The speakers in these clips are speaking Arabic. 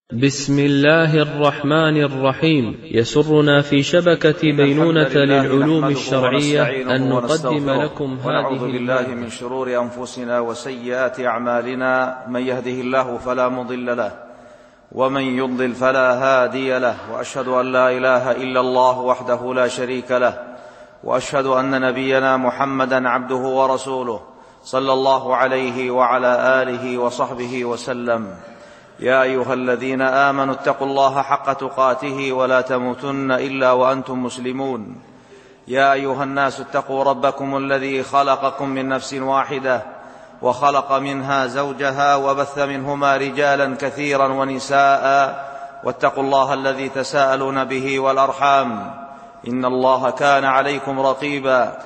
بسم الله الرحمن الرحيم. يسرنا في شبكة بينونة للعلوم الشرعية أن نقدم لكم ونعوذ بالله من شرور أنفسنا وسيئات أعمالنا، من يهده الله فلا مضل له ومن يضلل فلا هادي له، وأشهد أن لا إله إلا الله وحده لا شريك له، وأشهد أن نبينا محمدا عبده ورسوله صلى الله عليه وعلى آله وصحبه وسلم. يا أيها الذين آمنوا اتقوا الله حق تقاته ولا تموتن إلا وأنتم مسلمون. يا أيها الناس اتقوا ربكم الذي خلقكم من نفس واحدة وخلق منها زوجها وبث منهما رجالا كثيرا ونساء، واتقوا الله الذي تساءلون به والأرحام إن الله كان عليكم رقيبا.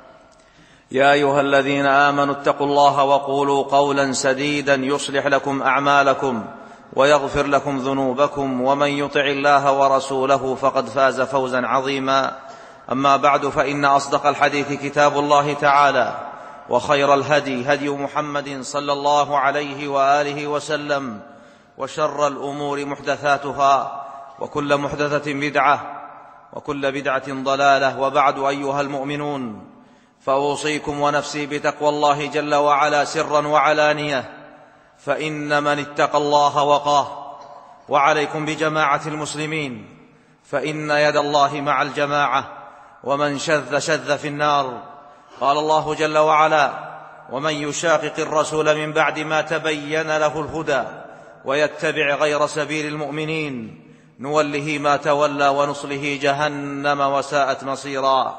يا أيها الذين آمنوا اتقوا الله وقولوا قولا سديدا يصلح لكم أعمالكم ويغفر لكم ذنوبكم، ومن يطع الله ورسوله فقد فاز فوزا عظيما. أما بعد، فإن أصدق الحديث كتاب الله تعالى، وخير الهدي هدي محمد صلى الله عليه وآله وسلم، وشر الأمور محدثاتها، وكل محدثة بدعة، وكل بدعة ضلالة. وبعد، أيها المؤمنون، فأوصيكم ونفسي بتقوى الله جل وعلا سرا وعلانية، فإن من اتقى الله وقاه. وعليكم بجماعة المسلمين، فإن يد الله مع الجماعة، ومن شذ شذ في النار. قال الله جل وعلا: ومن يشاقق الرسول من بعد ما تبين له الهدى ويتبع غير سبيل المؤمنين نوله ما تولى ونصله جهنم وساءت مصيرا.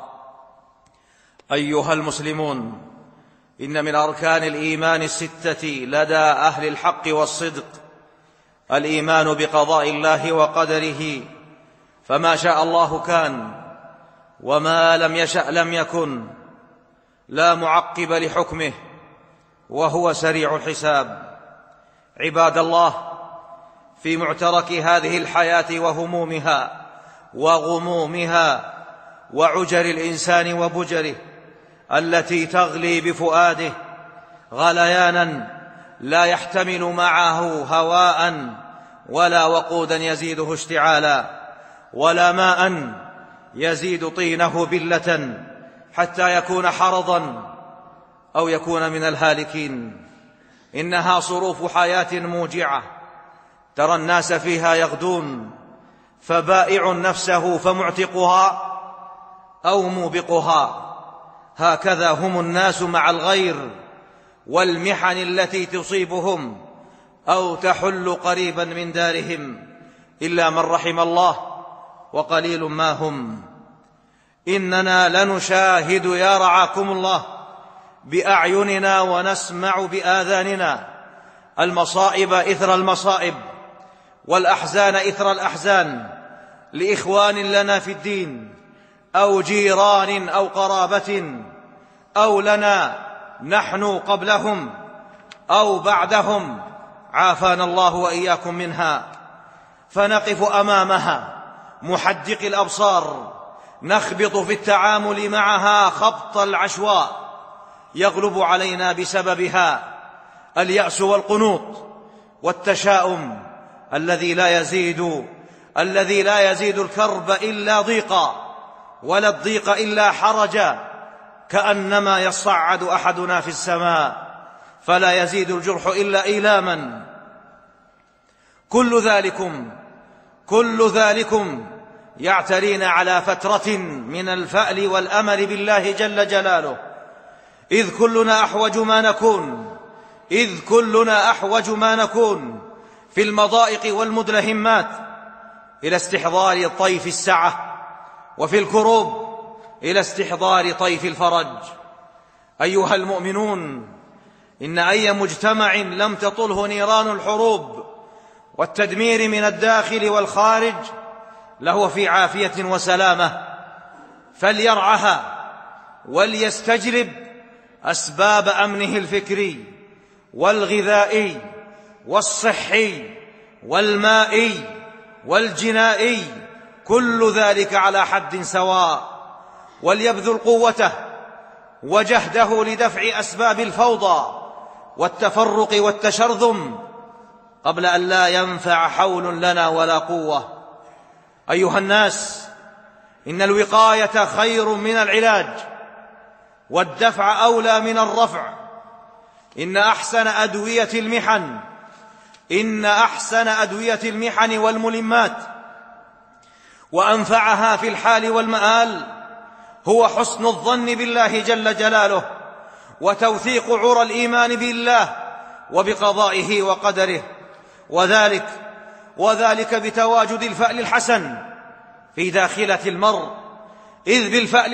أيها المسلمون، إن من أركان الإيمان الستة لدى أهل الحق والصدق الإيمان بقضاء الله وقدره، فما شاء الله كان، وما لم يشأ لم يكن، لا معقب لحكمه، وهو سريع الحساب. عباد الله، في معترك هذه الحياة وهمومها وغمومها وعجر الإنسان وبجره التي تغلي بفؤاده غليانا لا يحتمل معه هواء ولا وقودا يزيده اشتعالا، ولا ماء يزيد طينه بلة حتى يكون حرضا أو يكون من الهالكين. إنها صروف حياة موجعة، ترى الناس فيها يغدون، فبائع نفسه فمعتقها أو موبقها. هكذا هم الناس مع الغير والمحن التي تصيبهم أو تحل قريبا من دارهم، إلا من رحم الله، وقليل ما هم. إننا لنشاهد يا رعاكم الله بأعيننا ونسمع بآذاننا المصائب إثر المصائب والأحزان إثر الأحزان لإخوان لنا في الدين أو جيران أو قرابة، أو لنا نحن قبلهم أو بعدهم، عافانا الله وإياكم منها. فنقف أمامها محدق الأبصار، نخبط في التعامل معها خبط العشواء، يغلب علينا بسببها اليأس والقنوط والتشاؤم الذي لا يزيد الكرب إلا ضيقا، ولا الضيق إلا حرجا، كأنما يصعد أحدنا في السماء، فلا يزيد الجرح إلا إيلاما. كل ذلكم يعترينا على فترة من الفأل والأمل بالله جل جلاله، إذ كلنا أحوج ما نكون في المضائق والمدلهمات إلى استحضار طيف السعة، وفي الكروب إلى استحضار طيف الفرج. أيها المؤمنون، إن أي مجتمع لم تطله نيران الحروب والتدمير من الداخل والخارج لهو في عافية وسلامة، فليرعها وليستجلب أسباب أمنه الفكري والغذائي والصحي والمائي والجنائي، كل ذلك على حد سواء، وليبذل قوته وجهده لدفع أسباب الفوضى والتفرق والتشرذم قبل أن لا ينفع حول لنا ولا قوة. أيها الناس، إن الوقاية خير من العلاج، والدفع أولى من الرفع. إن أحسن أدوية المحن والملمات وأنفعها في الحال والمآل هو حسن الظن بالله جل جلاله، وتوثيق عرى الإيمان بالله وبقضائه وقدره، وذلك بتواجد الفأل الحسن في داخلة المرء، إذ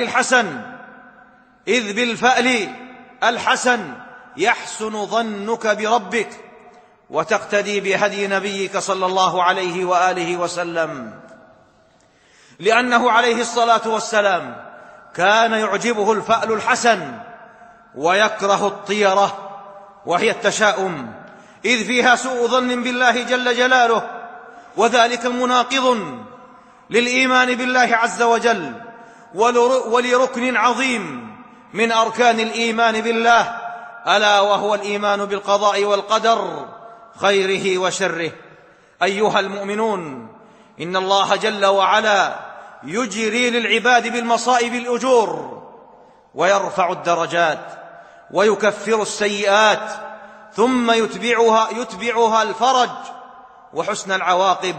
بالفأل الحسن يحسن ظنك بربك، وتقتدي بهدي نبيك صلى الله عليه وآله وسلم، لأنه عليه الصلاة والسلام كان يعجبه الفأل الحسن ويكره الطيرة، وهي التشاؤم، إذ فيها سوء ظن بالله جل جلاله، وذلك مناقض للإيمان بالله عز وجل، ولركن عظيم من أركان الإيمان بالله، ألا وهو الإيمان بالقضاء والقدر خيره وشره. أيها المؤمنون، إن الله جل وعلا يجري للعباد بالمصائب الأجور، ويرفع الدرجات، ويكفر السيئات، ثم يتبعها الفرج وحسن العواقب.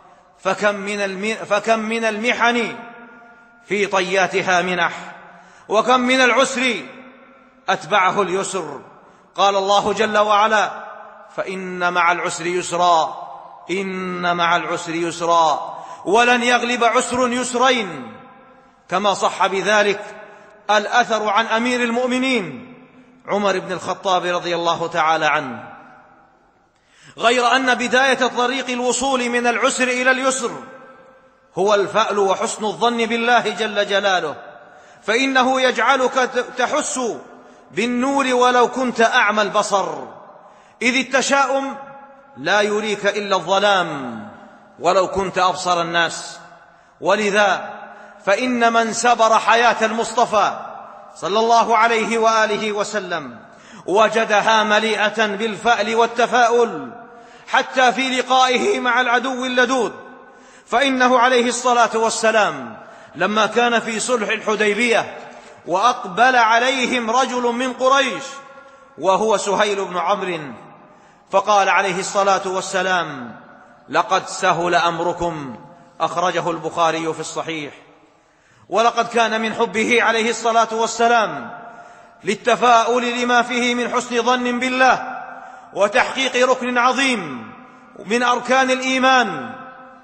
فكم من المحن في طياتها منح، وكم من العسر أتبعه اليسر. قال الله جل وعلا: فإن مع العسر يسرا، إن مع العسر يسرا، ولن يغلب عسر يسرين، كما صح بذلك الأثر عن أمير المؤمنين عمر بن الخطاب رضي الله تعالى عنه. غير أن بداية طريق الوصول من العسر إلى اليسر هو الفأل وحسن الظن بالله جل جلاله، فإنه يجعلك تحس بالنور ولو كنت أعمى البصر، إذ التشاؤم لا يريك إلا الظلام ولو كنت أبصر الناس. ولذا فإن من سبر حياة المصطفى صلى الله عليه وآله وسلم وجدها مليئة بالفأل والتفاؤل حتى في لقائه مع العدو اللدود. فإنه عليه الصلاة والسلام لما كان في صلح الحديبية وأقبل عليهم رجل من قريش وهو سهيل بن عمرو، فقال عليه الصلاة والسلام: لقد سهل أمركم، أخرجه البخاري في الصحيح. ولقد كان من حبه عليه الصلاة والسلام للتفاؤل لما فيه من حسن ظن بالله وتحقيق ركن عظيم من أركان الإيمان،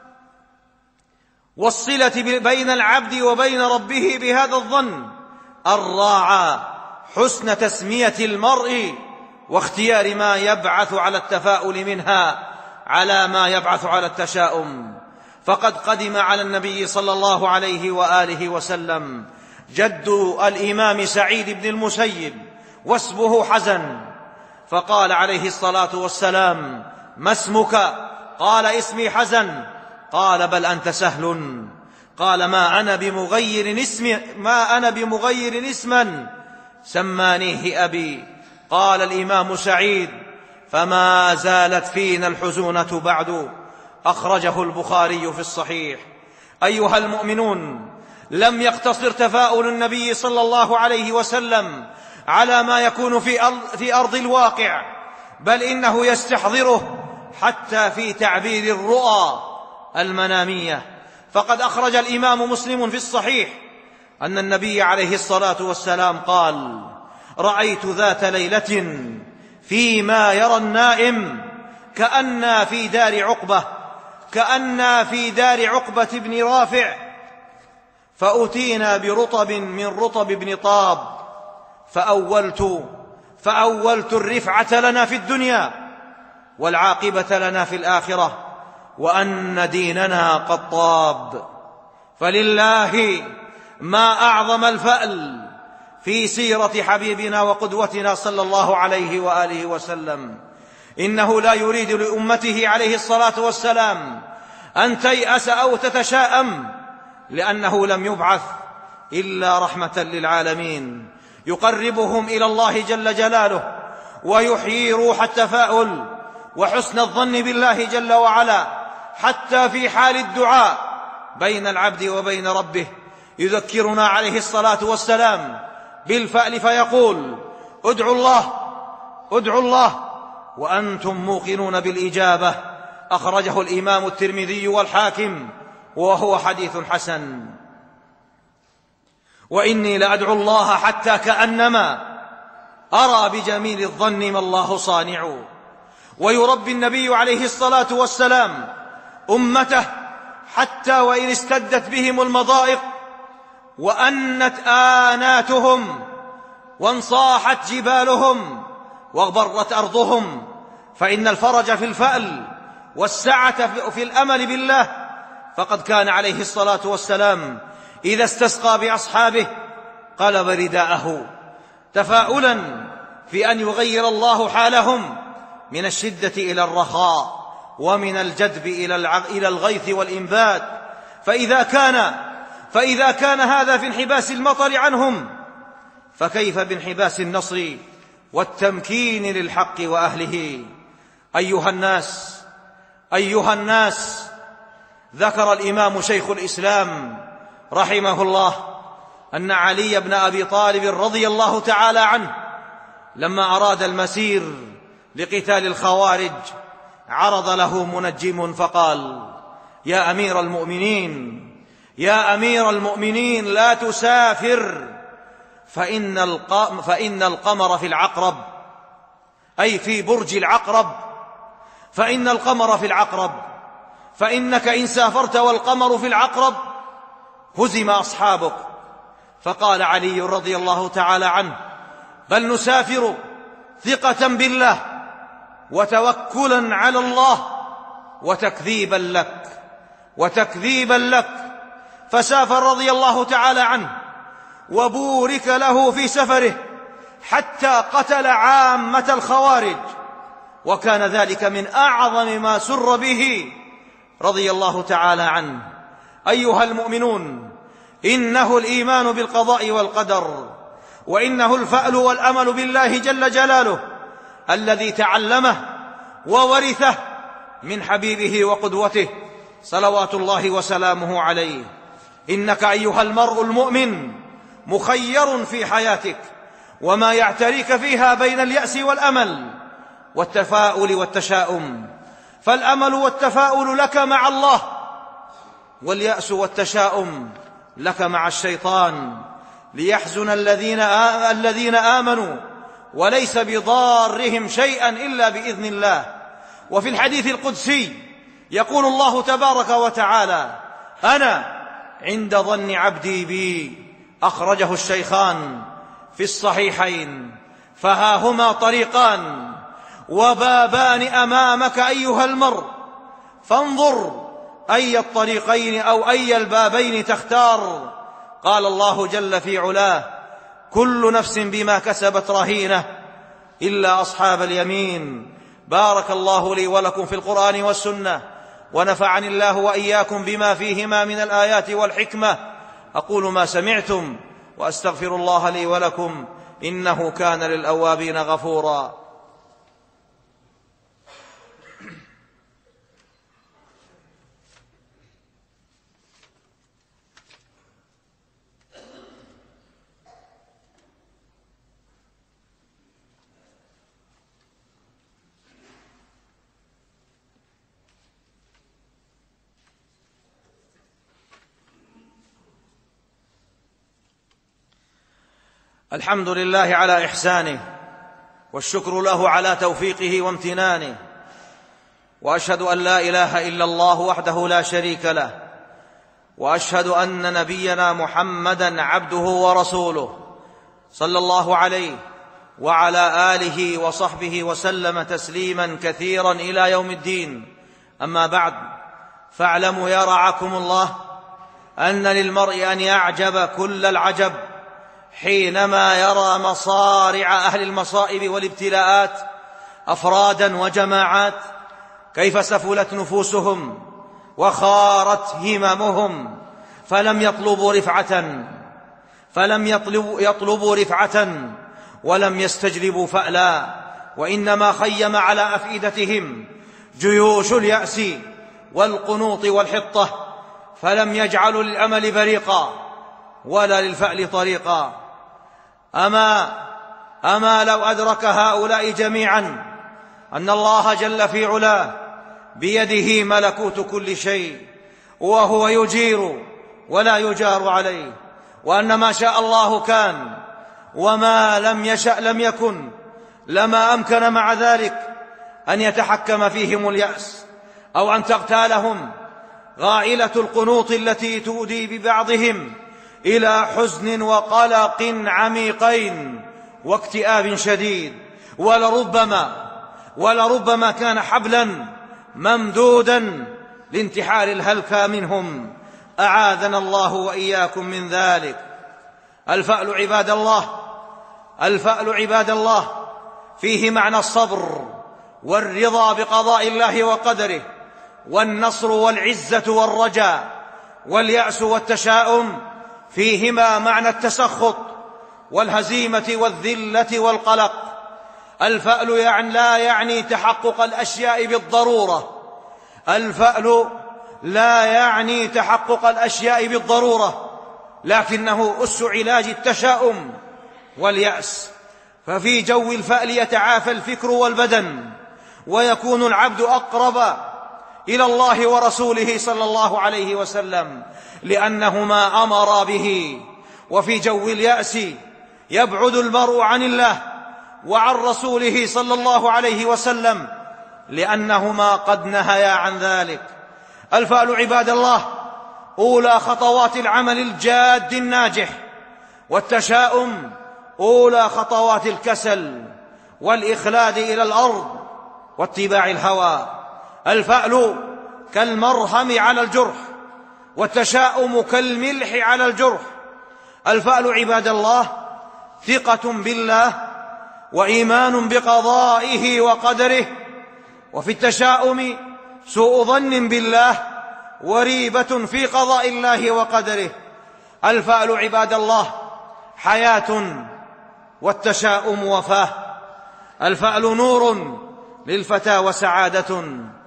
والصلة بين العبد وبين ربه بهذا الظن الراعى حسن تسمية المرء واختيار ما يبعث على التفاؤل منها على ما يبعث على التشاؤم. فقد قدم على النبي صلى الله عليه وآله وسلم جد الإمام سعيد بن المسيب واسمه حزن، فقال عليه الصلاة والسلام: ما اسمك؟ قال: اسمي حزن. قال: بل أنت سهل. قال: ما أنا بمغير اسما سمانيه أبي. قال الإمام سعيد: فما زالت فينا الحزونة بعد، أخرجه البخاري في الصحيح. أيها المؤمنون، لم يقتصر تفاؤل النبي صلى الله عليه وسلم على ما يكون في أرض الواقع، بل إنه يستحضره حتى في تعبير الرؤى المنامية. فقد أخرج الإمام مسلم في الصحيح أن النبي عليه الصلاة والسلام قال: رأيت ذات ليلة فيما يرى النائم كأن في دار عقبة بن رافع، فأتينا برطب من رطب بن طاب، فأولت الرفعة لنا في الدنيا والعاقبة لنا في الآخرة، وأن ديننا قد طاب. فلله ما أعظم الفأل في سيرة حبيبنا وقدوتنا صلى الله عليه وآله وسلم. إنه لا يريد لأمته عليه الصلاة والسلام أن تيأس أو تتشاءم، لأنه لم يبعث إلا رحمة للعالمين، يقربهم إلى الله جل جلاله، ويحيي روح التفاؤل وحسن الظن بالله جل وعلا حتى في حال الدعاء بين العبد وبين ربه. يذكرنا عليه الصلاة والسلام بالفأل فيقول: ادعوا الله وأنتم موقنون بالإجابة. أخرجه الإمام الترمذي والحاكم وهو حديث حسن. وإني لأدعو الله حتى كأنما أرى بجميل الظن ما الله صانع. ويربي النبي عليه الصلاة والسلام أمته حتى وإن استدت بهم المضائق وأنت آناتهم وانصاحت جبالهم واغبرت أرضهم، فإن الفرج في الفأل والسعة في الأمل بالله. فقد كان عليه الصلاة والسلام إذا استسقى بأصحابه قلب رداءه تفاؤلا في أن يغير الله حالهم من الشدة إلى الرخاء ومن الجدب إلى الغيث والإنبات. فإذا كان هذا في انحباس المطر عنهم، فكيف بانحباس النصر والتمكين للحق وأهله؟ أيها الناس، ذكر الإمام شيخ الإسلام رحمه الله أن علي بن أبي طالب رضي الله تعالى عنه لما أراد المسير لقتال الخوارج عرض له منجم فقال: يا أمير المؤمنين لا تسافر، فإن القمر في العقرب، أي في برج العقرب، فإن القمر في العقرب، فإنك إن سافرت والقمر في العقرب هزم أصحابك. فقال علي رضي الله تعالى عنه: بل نسافر ثقة بالله وتوكلا على الله وتكذيبا لك. فسافر رضي الله تعالى عنه وبورك له في سفره حتى قتل عامة الخوارج، وكان ذلك من أعظم ما سر به رضي الله تعالى عنه. أيها المؤمنون، إنه الإيمان بالقضاء والقدر، وإنه الفأل والأمل بالله جل جلاله الذي تعلمه وورثه من حبيبه وقدوته صلوات الله وسلامه عليه. إنك أيها المرء المؤمن مخير في حياتك وما يعتريك فيها بين اليأس والأمل والتفاؤل والتشاؤم، فالأمل والتفاؤل لك مع الله، واليأس والتشاؤم لك مع الشيطان، ليحزن الذين آمنوا وليس بضارهم شيئا إلا بإذن الله. وفي الحديث القدسي يقول الله تبارك وتعالى: أنا عند ظن عبدي بي. أخرجه الشيخان في الصحيحين. فها هما طريقان وبابان أمامك أيها المرء، فانظر أي الطريقين أو أي البابين تختار. قال الله جل في علاه: كل نفس بما كسبت رهينة إلا أصحاب اليمين. بارك الله لي ولكم في القرآن والسنة، ونفعني الله وإياكم بما فيهما من الآيات والحكمة. أقول ما سمعتم وأستغفر الله لي ولكم، إنه كان للأوابين غفورا. الحمد لله على إحسانه، والشكر له على توفيقه وامتنانه، وأشهد أن لا إله إلا الله وحده لا شريك له، وأشهد أن نبينا محمدًا عبده ورسوله صلى الله عليه وعلى آله وصحبه وسلم تسليمًا كثيرًا إلى يوم الدين. أما بعد، فاعلموا يا رعاكم الله أن للمرء أن يعجب كل العجب حينما يرى مصارع أهل المصائب والابتلاءات أفراداً وجماعات، كيف سفلت نفوسهم وخارت هممهم، فلم يطلبوا رفعة ولم يستجلبوا فألا، وإنما خيم على أفئدتهم جيوش اليأس والقنوط والحطة، فلم يجعلوا للأمل بريقا ولا للفأل طريقا. أما لو أدرك هؤلاء جميعا أن الله جل في علاه بيده ملكوت كل شيء، وهو يجير ولا يجار عليه، وأن ما شاء الله كان وما لم يشأ لم يكن، لما أمكن مع ذلك أن يتحكم فيهم اليأس، أو أن تغتالهم غائلة القنوط التي تؤدي ببعضهم إلى حزن وقلق عميقين واكتئاب شديد. ولربما كان حبلا ممدودا لانتحار الهلكى منهم، أعاذنا الله وإياكم من ذلك. الفأل عباد الله فيه معنى الصبر والرضا بقضاء الله وقدره، والنصر والعزة والرجاء. واليأس والتشاؤم فيهما معنى التسخط والهزيمة والذلة والقلق. الفأل لا يعني تحقق الأشياء بالضرورة، لكنه أس علاج التشاؤم واليأس. ففي جو الفأل يتعافى الفكر والبدن، ويكون العبد أقرب إلى الله ورسوله صلى الله عليه وسلم لأنهما أمرا به. وفي جو اليأس يبعد المرء عن الله وعن رسوله صلى الله عليه وسلم لأنهما قد نهيا عن ذلك. الفأل عباد الله أولى خطوات العمل الجاد الناجح، والتشاؤم أولى خطوات الكسل والإخلاد إلى الأرض واتباع الهوى. الفأل كالمرهم على الجرح، والتشاؤم كالملح على الجرح. الفأل عباد الله ثقة بالله وإيمان بقضائه وقدره، وفي التشاؤم سوء ظن بالله وريبة في قضاء الله وقدره. الفأل عباد الله حياة، والتشاؤم وفاة. الفأل نور للفتى وسعادة،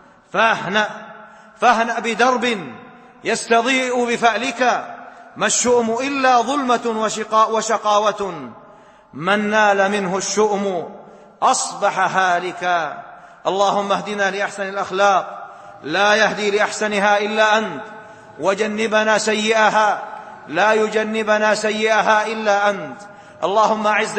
فاهنأ بدرب يستضيء بفألك، ما الشؤم إلا ظلمة وشقاوة، من نال منه الشؤم أصبح هالكا. اللهم اهدنا لأحسن الأخلاق، لا يهدي لأحسنها إلا أنت، وجنبنا سيئها، لا يجنبنا سيئها إلا أنت. اللهم أعز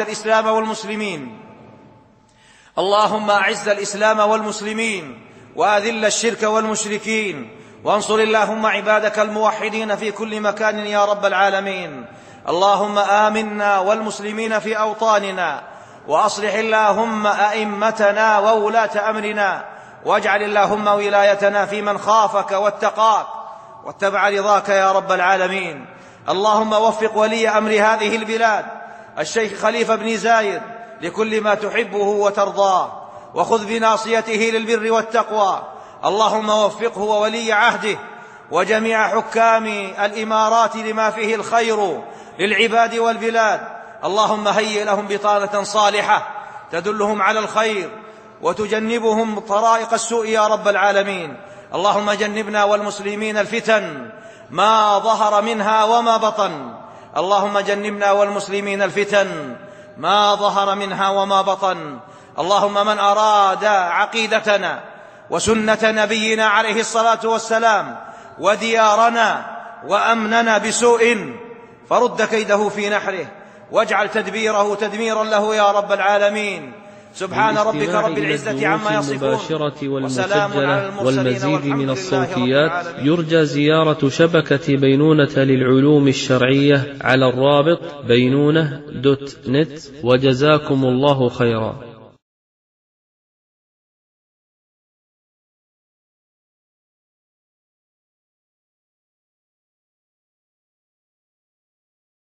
الإسلام والمسلمين وأذل الشرك والمشركين، وانصر اللهم عبادك الموحدين في كل مكان يا رب العالمين. اللهم آمنا والمسلمين في أوطاننا، وأصلح اللهم أئمتنا وولاة أمرنا، واجعل اللهم ولايتنا في من خافك واتقاك واتبع رضاك يا رب العالمين. اللهم وفق ولي أمر هذه البلاد الشيخ خليفة بن زايد لكل ما تحبه وترضاه، وخذ بناصيته للبر والتقوى. اللهم وفقه وولي عهده وجميع حكام الإمارات لما فيه الخير للعباد والبلاد. اللهم هيئ لهم بطانة صالحة تدلهم على الخير وتجنبهم طرائق السوء يا رب العالمين. اللهم جنبنا والمسلمين الفتن ما ظهر منها وما بطن. اللهم جنبنا والمسلمين الفتن ما ظهر منها وما بطن. اللهم من أراد عقيدتنا وسنة نبينا عليه الصلاة والسلام وديارنا وأمننا بسوء فرد كيده في نحره، واجعل تدبيره تدميرا له يا رب العالمين. سبحان ربك رب العزة عما يصفون، وسلام على المرسلين والمزيد من الصوتيات. يرجى زيارة شبكة بينونة للعلوم الشرعية على الرابط بينونة.net، وجزاكم الله خيرا.